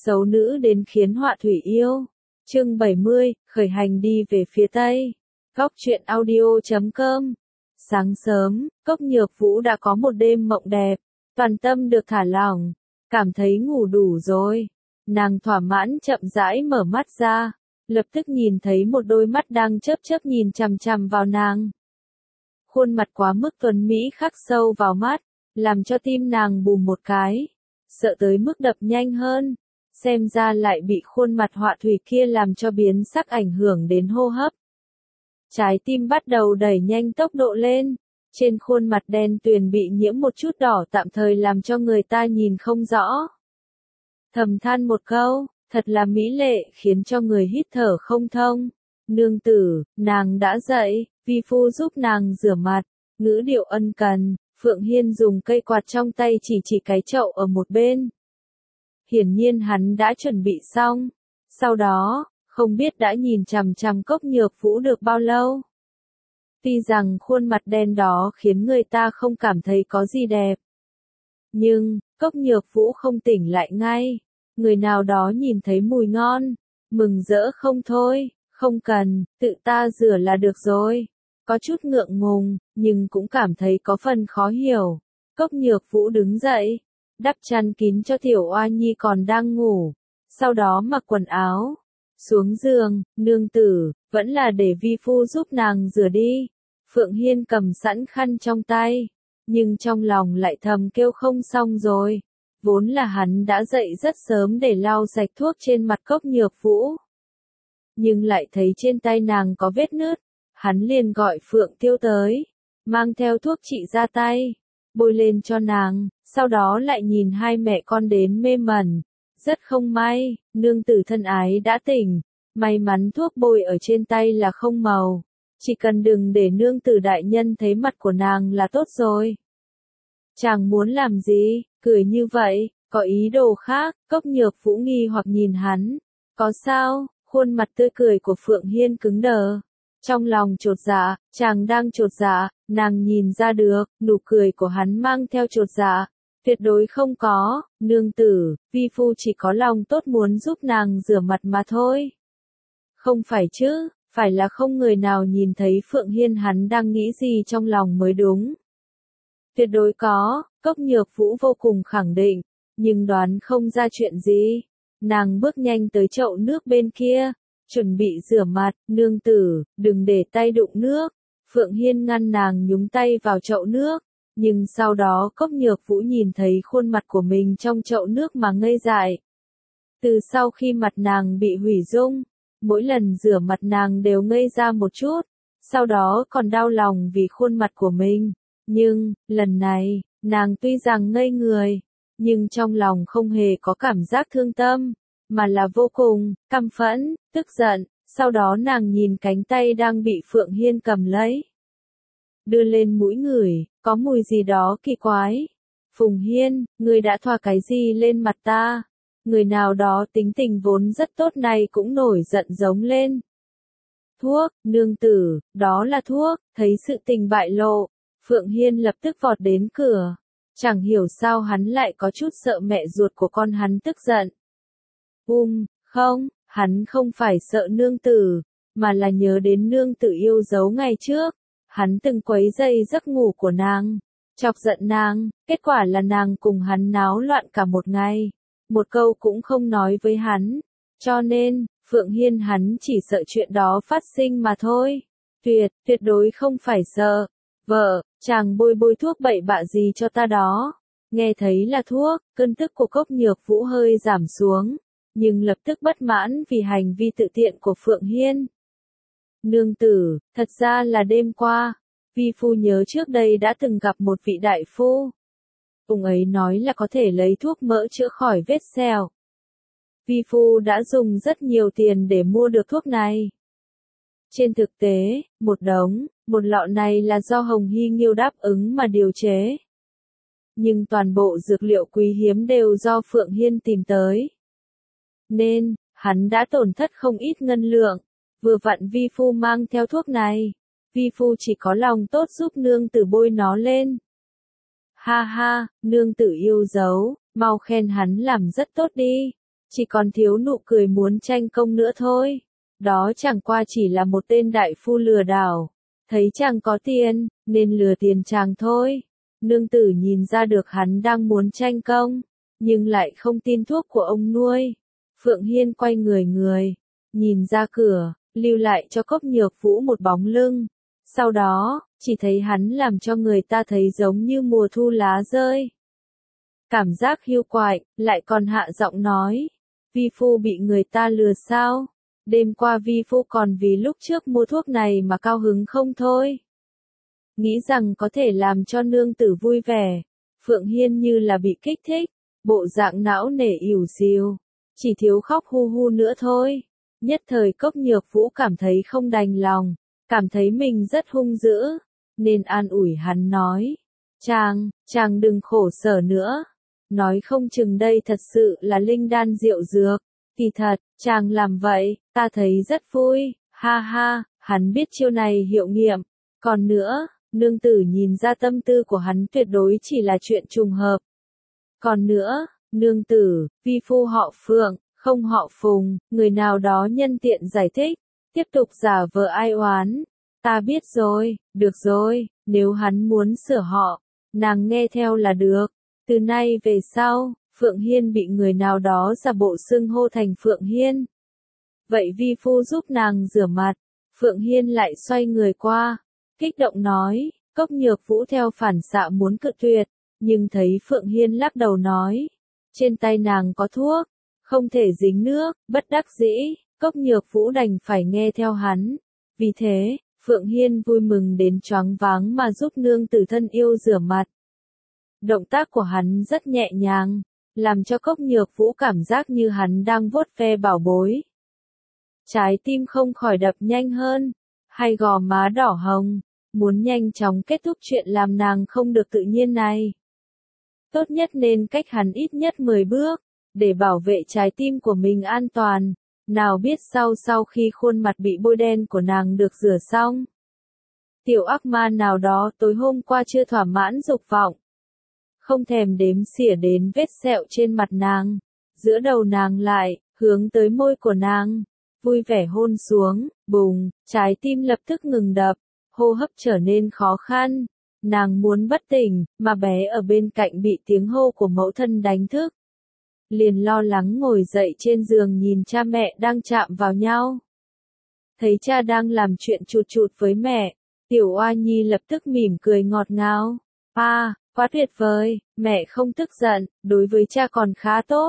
Xấu nữ đến khiến họa thủy yêu. Chương 70, khởi hành đi về phía Tây. Góc truyện audio.com. Sáng sớm, Cốc Nhược Vũ đã có một đêm mộng đẹp, toàn tâm được thả lỏng, cảm thấy ngủ đủ rồi. Nàng thỏa mãn chậm rãi mở mắt ra, lập tức nhìn thấy một đôi mắt đang chớp chớp nhìn chằm chằm vào nàng. Khuôn mặt quá mức tuấn mỹ khắc sâu vào mắt, làm cho tim nàng bùm một cái, sợ tới mức đập nhanh hơn. Xem ra lại bị khuôn mặt họa thủy kia làm cho biến sắc ảnh hưởng đến hô hấp. Trái tim bắt đầu đẩy nhanh tốc độ lên, trên khuôn mặt đen tuyền bị nhiễm một chút đỏ tạm thời làm cho người ta nhìn không rõ. Thầm than một câu, thật là mỹ lệ khiến cho người hít thở không thông. Nương tử, nàng đã dậy, vi phu giúp nàng rửa mặt, ngữ điệu ân cần, Phượng Hiên dùng cây quạt trong tay chỉ cái chậu ở một bên. Hiển nhiên hắn đã chuẩn bị xong. Sau đó, không biết đã nhìn chằm chằm Cốc Nhược Vũ được bao lâu. Tuy rằng khuôn mặt đen đó khiến người ta không cảm thấy có gì đẹp. Nhưng, Cốc Nhược Vũ không tỉnh lại ngay. Người nào đó nhìn thấy mùi ngon, mừng rỡ không thôi, không cần, tự ta rửa là được rồi. Có chút ngượng ngùng, nhưng cũng cảm thấy có phần khó hiểu. Cốc Nhược Vũ đứng dậy, đắp chăn kín cho tiểu oa nhi còn đang ngủ, sau đó mặc quần áo, xuống giường. Nương tử, vẫn là để vi phu giúp nàng rửa đi. Phượng Hiên cầm sẵn khăn trong tay, nhưng trong lòng lại thầm kêu không xong rồi. Vốn là hắn đã dậy rất sớm để lau sạch thuốc trên mặt Cốc Nhược Vũ, nhưng lại thấy trên tay nàng có vết nứt, hắn liền gọi Phượng Tiêu tới, mang theo thuốc trị ra tay, bôi lên cho nàng. Sau đó lại nhìn hai mẹ con đến mê mẩn. Rất không may, nương tử thân ái đã tỉnh. May mắn thuốc bôi ở trên tay là không màu. Chỉ cần đừng để nương tử đại nhân thấy mặt của nàng là tốt rồi. Chàng muốn làm gì, cười như vậy, có ý đồ khác. Cốc Nhược Vũ nghi hoặc nhìn hắn. Có sao, khuôn mặt tươi cười của Phượng Hiên cứng đờ. Trong lòng chột dạ, chàng đang chột dạ, nàng nhìn ra được, nụ cười của hắn mang theo chột dạ. Tuyệt đối không có, nương tử, vi phu chỉ có lòng tốt muốn giúp nàng rửa mặt mà thôi. Không phải chứ, phải là không người nào nhìn thấy Phượng Hiên hắn đang nghĩ gì trong lòng mới đúng. Tuyệt đối có, Cốc Nhược Vũ vô cùng khẳng định, nhưng đoán không ra chuyện gì. Nàng bước nhanh tới chậu nước bên kia, chuẩn bị rửa mặt. Nương tử, đừng để tay đụng nước. Phượng Hiên ngăn nàng nhúng tay vào chậu nước. Nhưng sau đó Cốc Nhược Vũ nhìn thấy khuôn mặt của mình trong chậu nước mà ngây dại. Từ sau khi mặt nàng bị hủy dung, mỗi lần rửa mặt nàng đều ngây ra một chút, sau đó còn đau lòng vì khuôn mặt của mình. Nhưng, lần này, nàng tuy rằng ngây người, nhưng trong lòng không hề có cảm giác thương tâm, mà là vô cùng căm phẫn, tức giận. Sau đó nàng nhìn cánh tay đang bị Phượng Hiên cầm lấy, đưa lên mũi ngửi, có mùi gì đó kỳ quái. Phùng Hiên, ngươi đã thoa cái gì lên mặt ta? Người nào đó tính tình vốn rất tốt này cũng nổi giận giống lên. Thuốc, nương tử, đó là thuốc. Thấy sự tình bại lộ, Phượng Hiên lập tức vọt đến cửa. Chẳng hiểu sao hắn lại có chút sợ mẹ ruột của con hắn tức giận. Không, hắn không phải sợ nương tử, mà là nhớ đến nương tử yêu dấu ngày trước. Hắn từng quấy rầy giấc ngủ của nàng, chọc giận nàng, kết quả là nàng cùng hắn náo loạn cả một ngày, một câu cũng không nói với hắn. Cho nên, Phượng Hiên hắn chỉ sợ chuyện đó phát sinh mà thôi. Tuyệt đối không phải sợ. Vợ, chàng bôi thuốc bậy bạ gì cho ta đó? Nghe thấy là thuốc, cơn tức của Cốc Nhược Vũ hơi giảm xuống, nhưng lập tức bất mãn vì hành vi tự tiện của Phượng Hiên. Nương tử, thật ra là đêm qua, vi phu nhớ trước đây đã từng gặp một vị đại phu. Ông ấy nói là có thể lấy thuốc mỡ chữa khỏi vết sẹo. Vi phu đã dùng rất nhiều tiền để mua được thuốc này. Trên thực tế, một lọ này là do Hồng Hy Nghiêu đáp ứng mà điều chế. Nhưng toàn bộ dược liệu quý hiếm đều do Phượng Hiên tìm tới. Nên, hắn đã tổn thất không ít ngân lượng. Vừa vặn vi phu mang theo thuốc này, vi phu chỉ có lòng tốt giúp nương tử bôi nó lên. Ha ha, nương tử yêu dấu, mau khen hắn làm rất tốt đi. chỉ còn thiếu nụ cười muốn tranh công nữa thôi. Đó chẳng qua chỉ là một tên đại phu lừa đảo, thấy chàng có tiền, nên lừa tiền chàng thôi. Nương tử nhìn ra được hắn đang muốn tranh công, nhưng lại không tin thuốc của ông nuôi. Phượng Hiên quay người, nhìn ra cửa, lưu lại cho Cốc Nhược Vũ một bóng lưng. Sau đó, chỉ thấy hắn làm cho người ta thấy giống như mùa thu lá rơi. Cảm giác hiu quạnh, lại còn hạ giọng nói. Vi phu bị người ta lừa sao? Đêm qua vi phu còn vì lúc trước mua thuốc này mà cao hứng không thôi. Nghĩ rằng có thể làm cho nương tử vui vẻ. Phượng Hiên như là bị kích thích, bộ dạng não nề ỉu xìu, chỉ thiếu khóc hu hu nữa thôi. Nhất thời Cốc Nhược Vũ cảm thấy không đành lòng, cảm thấy mình rất hung dữ, nên an ủi hắn nói. Chàng đừng khổ sở nữa. Nói không chừng đây thật sự là linh đan rượu dược. Kỳ thật, chàng làm vậy, ta thấy rất vui, ha ha, hắn biết chiêu này hiệu nghiệm. Còn nữa, nương tử nhìn ra tâm tư của hắn tuyệt đối chỉ là chuyện trùng hợp. Còn nữa, nương tử, vi phu họ Phượng, không họ Phùng, người nào đó nhân tiện giải thích, tiếp tục giả vờ ai oán. Ta biết rồi, được rồi, nếu hắn muốn sửa họ, nàng nghe theo là được. Từ nay về sau, Phượng Hiên bị người nào đó giả bộ xưng hô thành Phượng Hiên. Vậy vi phu giúp nàng rửa mặt. Phượng Hiên lại xoay người qua, kích động nói. Cốc Nhược Vũ theo phản xạ muốn cự tuyệt, nhưng thấy Phượng Hiên lắc đầu nói. Trên tay nàng có thuốc, không thể dính nước, bất đắc dĩ, Cốc Nhược Vũ đành phải nghe theo hắn. Vì thế, Phượng Hiên vui mừng đến choáng váng mà giúp nương tử thân yêu rửa mặt. Động tác của hắn rất nhẹ nhàng, làm cho Cốc Nhược Vũ cảm giác như hắn đang vuốt ve bảo bối. Trái tim không khỏi đập nhanh hơn, hay gò má đỏ hồng, muốn nhanh chóng kết thúc chuyện làm nàng không được tự nhiên này. Tốt nhất nên cách hắn ít nhất 10 bước, để bảo vệ trái tim của mình an toàn. Nào biết sau khi khuôn mặt bị bôi đen của nàng được rửa xong, tiểu ác ma nào đó tối hôm qua chưa thỏa mãn dục vọng, không thèm đếm xỉa đến vết sẹo trên mặt nàng, giữa đầu nàng lại, hướng tới môi của nàng, vui vẻ hôn xuống, bùng, trái tim lập tức ngừng đập, hô hấp trở nên khó khăn, nàng muốn bất tỉnh, mà bé ở bên cạnh bị tiếng hô của mẫu thân đánh thức. Liền lo lắng ngồi dậy trên giường nhìn cha mẹ đang chạm vào nhau. Thấy cha đang làm chuyện chụt chụt với mẹ, tiểu oa nhi lập tức mỉm cười ngọt ngào. Quá tuyệt vời, mẹ không tức giận, đối với cha còn khá tốt.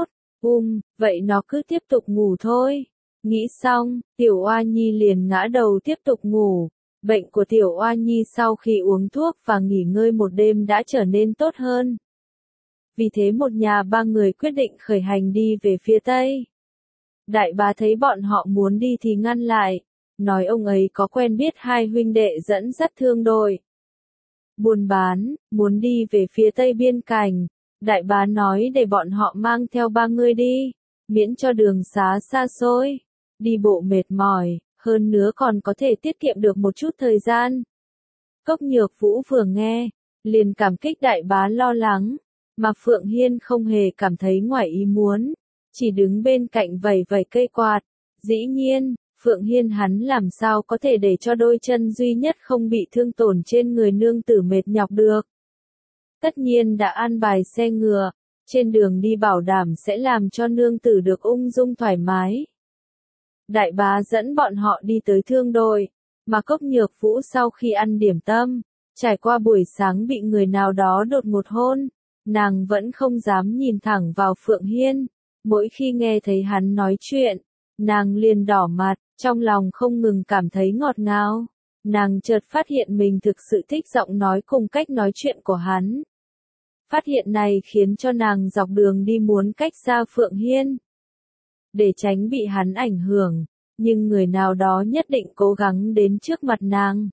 Vậy nó cứ tiếp tục ngủ thôi. Nghĩ xong, tiểu oa nhi liền ngã đầu tiếp tục ngủ. Bệnh của tiểu oa nhi sau khi uống thuốc và nghỉ ngơi một đêm đã trở nên tốt hơn. Vì thế một nhà ba người quyết định khởi hành đi về phía Tây. Đại bá thấy bọn họ muốn đi thì ngăn lại, nói ông ấy có quen biết hai huynh đệ dẫn dắt thương đội buôn bán, muốn đi về phía Tây biên cảnh. Đại bá nói để bọn họ mang theo ba người đi, miễn cho đường xá xa xôi, đi bộ mệt mỏi, hơn nữa còn có thể tiết kiệm được một chút thời gian. Cốc Nhược Vũ vừa nghe, liền cảm kích đại bá lo lắng, mà Phượng Hiên không hề cảm thấy ngoài ý muốn, chỉ đứng bên cạnh vẩy vẩy cây quạt. Dĩ nhiên, Phượng Hiên hắn làm sao có thể để cho đôi chân duy nhất không bị thương tổn trên người nương tử mệt nhọc được. Tất nhiên đã an bài xe ngựa, trên đường đi bảo đảm sẽ làm cho nương tử được ung dung thoải mái. Đại bá dẫn bọn họ đi tới thương đội, mà Cốc Nhược Vũ sau khi ăn điểm tâm, trải qua buổi sáng bị người nào đó đột ngột hôn, nàng vẫn không dám nhìn thẳng vào Phượng Hiên. Mỗi khi nghe thấy hắn nói chuyện, nàng liền đỏ mặt, trong lòng không ngừng cảm thấy ngọt ngào. Nàng chợt phát hiện mình thực sự thích giọng nói cùng cách nói chuyện của hắn. Phát hiện này khiến cho nàng dọc đường đi muốn cách xa Phượng Hiên, để tránh bị hắn ảnh hưởng, nhưng người nào đó nhất định cố gắng đến trước mặt nàng.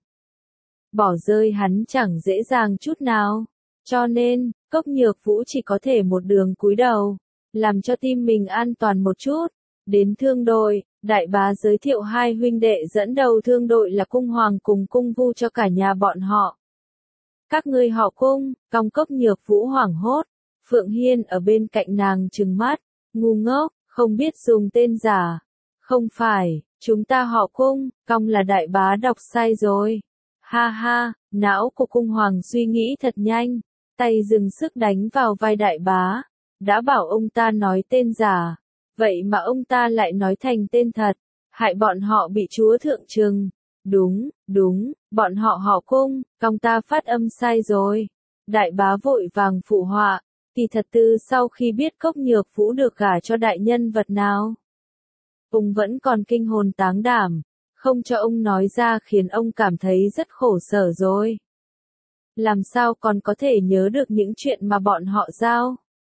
Bỏ rơi hắn chẳng dễ dàng chút nào, cho nên, Cốc Nhược Vũ chỉ có thể một đường cúi đầu, làm cho tim mình an toàn một chút. Đến thương đội, đại bá giới thiệu hai huynh đệ dẫn đầu thương đội là Cung Hoàng cùng Cung Vu cho cả nhà bọn họ. Các ngươi họ Cung, Cốc Nhược Vũ hoảng hốt, Phượng Hiên ở bên cạnh nàng trừng mắt, ngu ngốc, không biết dùng tên giả. Không phải, chúng ta họ Cung, Cong là đại bá đọc sai rồi. Ha ha, não của Cung Hoàng suy nghĩ thật nhanh, tay dừng sức đánh vào vai đại bá. Đã bảo ông ta nói tên giả, vậy mà ông ta lại nói thành tên thật, hại bọn họ bị chúa thượng trừng. Đúng, bọn họ Cung, Cong ta phát âm sai rồi. Đại bá vội vàng phụ họa, kỳ thật từ sau khi biết Cốc Nhược Vũ được gả cho đại nhân vật nào, ông vẫn còn kinh hồn táng đảm, không cho ông nói ra khiến ông cảm thấy rất khổ sở rồi. Làm sao còn có thể nhớ được những chuyện mà bọn họ giao?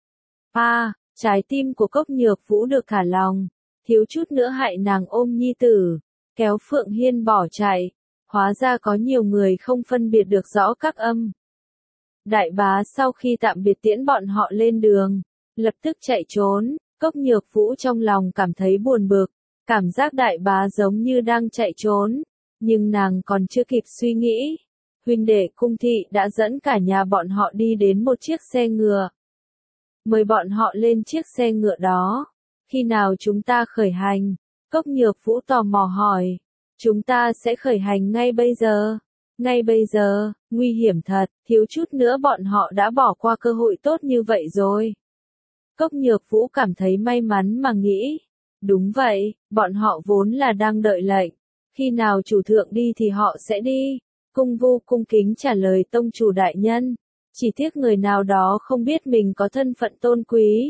Trái tim của Cốc Nhược Vũ được thả lòng, thiếu chút nữa hại nàng ôm nhi tử, kéo Phượng Hiên bỏ chạy. Hóa ra có nhiều người không phân biệt được rõ các âm. Đại bá sau khi tạm biệt tiễn bọn họ lên đường, lập tức chạy trốn. Cốc Nhược Vũ trong lòng cảm thấy buồn bực, cảm giác đại bá giống như đang chạy trốn, nhưng nàng còn chưa kịp suy nghĩ. Huynh đệ Cung thị đã dẫn cả nhà bọn họ đi đến một chiếc xe ngựa. Mời bọn họ lên chiếc xe ngựa đó. Khi nào chúng ta khởi hành? Cốc Nhược Vũ tò mò hỏi. Chúng ta sẽ khởi hành ngay bây giờ. Ngay bây giờ, nguy hiểm thật, thiếu chút nữa bọn họ đã bỏ qua cơ hội tốt như vậy rồi. Cốc Nhược Vũ cảm thấy may mắn mà nghĩ. Đúng vậy, bọn họ vốn là đang đợi lệnh. Khi nào chủ thượng đi thì họ sẽ đi. Cung Vu cung kính trả lời tông chủ đại nhân. Chỉ tiếc người nào đó không biết mình có thân phận tôn quý.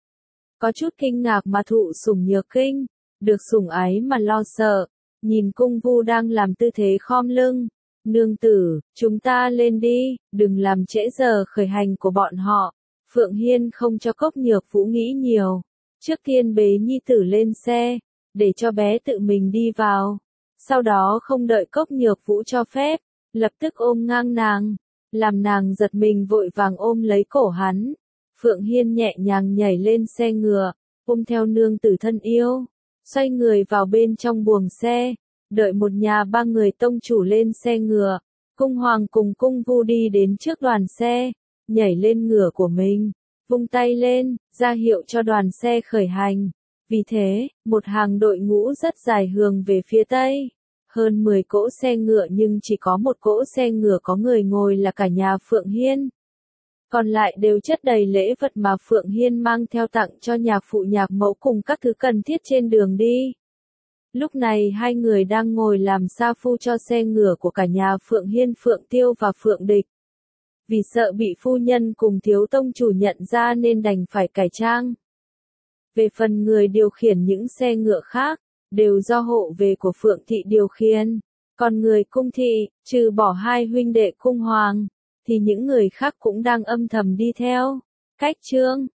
Có chút kinh ngạc mà thụ sủng nhược kinh. Được sủng ái mà lo sợ. Nhìn Cung Vu đang làm tư thế khom lưng. Nương tử, chúng ta lên đi, đừng làm trễ giờ khởi hành của bọn họ. Phượng Hiên không cho Cốc Nhược Vũ nghĩ nhiều. Trước tiên bế nhi tử lên xe, để cho bé tự mình đi vào. Sau đó không đợi Cốc Nhược Vũ cho phép, lập tức ôm ngang nàng, làm nàng giật mình vội vàng ôm lấy cổ hắn. Phượng Hiên nhẹ nhàng nhảy lên xe ngựa, ôm theo nương tử thân yêu, xoay người vào bên trong buồng xe. Đợi một nhà ba người tông chủ lên xe ngựa, Cung Hoàng cùng Cung Vu đi đến trước đoàn xe, nhảy lên ngựa của mình, vung tay lên, ra hiệu cho đoàn xe khởi hành. Vì thế, một hàng đội ngũ rất dài hướng về phía tây. Hơn 10 cỗ xe ngựa nhưng chỉ có một cỗ xe ngựa có người ngồi là cả nhà Phượng Hiên. Còn lại đều chất đầy lễ vật mà Phượng Hiên mang theo tặng cho nhạc phụ nhạc mẫu cùng các thứ cần thiết trên đường đi. Lúc này hai người đang ngồi làm sa phu cho xe ngựa của cả nhà Phượng Hiên, Phượng Tiêu và Phượng Địch. Vì sợ bị phu nhân cùng thiếu tông chủ nhận ra nên đành phải cải trang. Về phần người điều khiển những xe ngựa khác, đều do hộ về của Phượng thị điều khiển. Còn người Cung thị, trừ bỏ hai huynh đệ Cung Hoàng, thì những người khác cũng đang âm thầm đi theo. Cách chương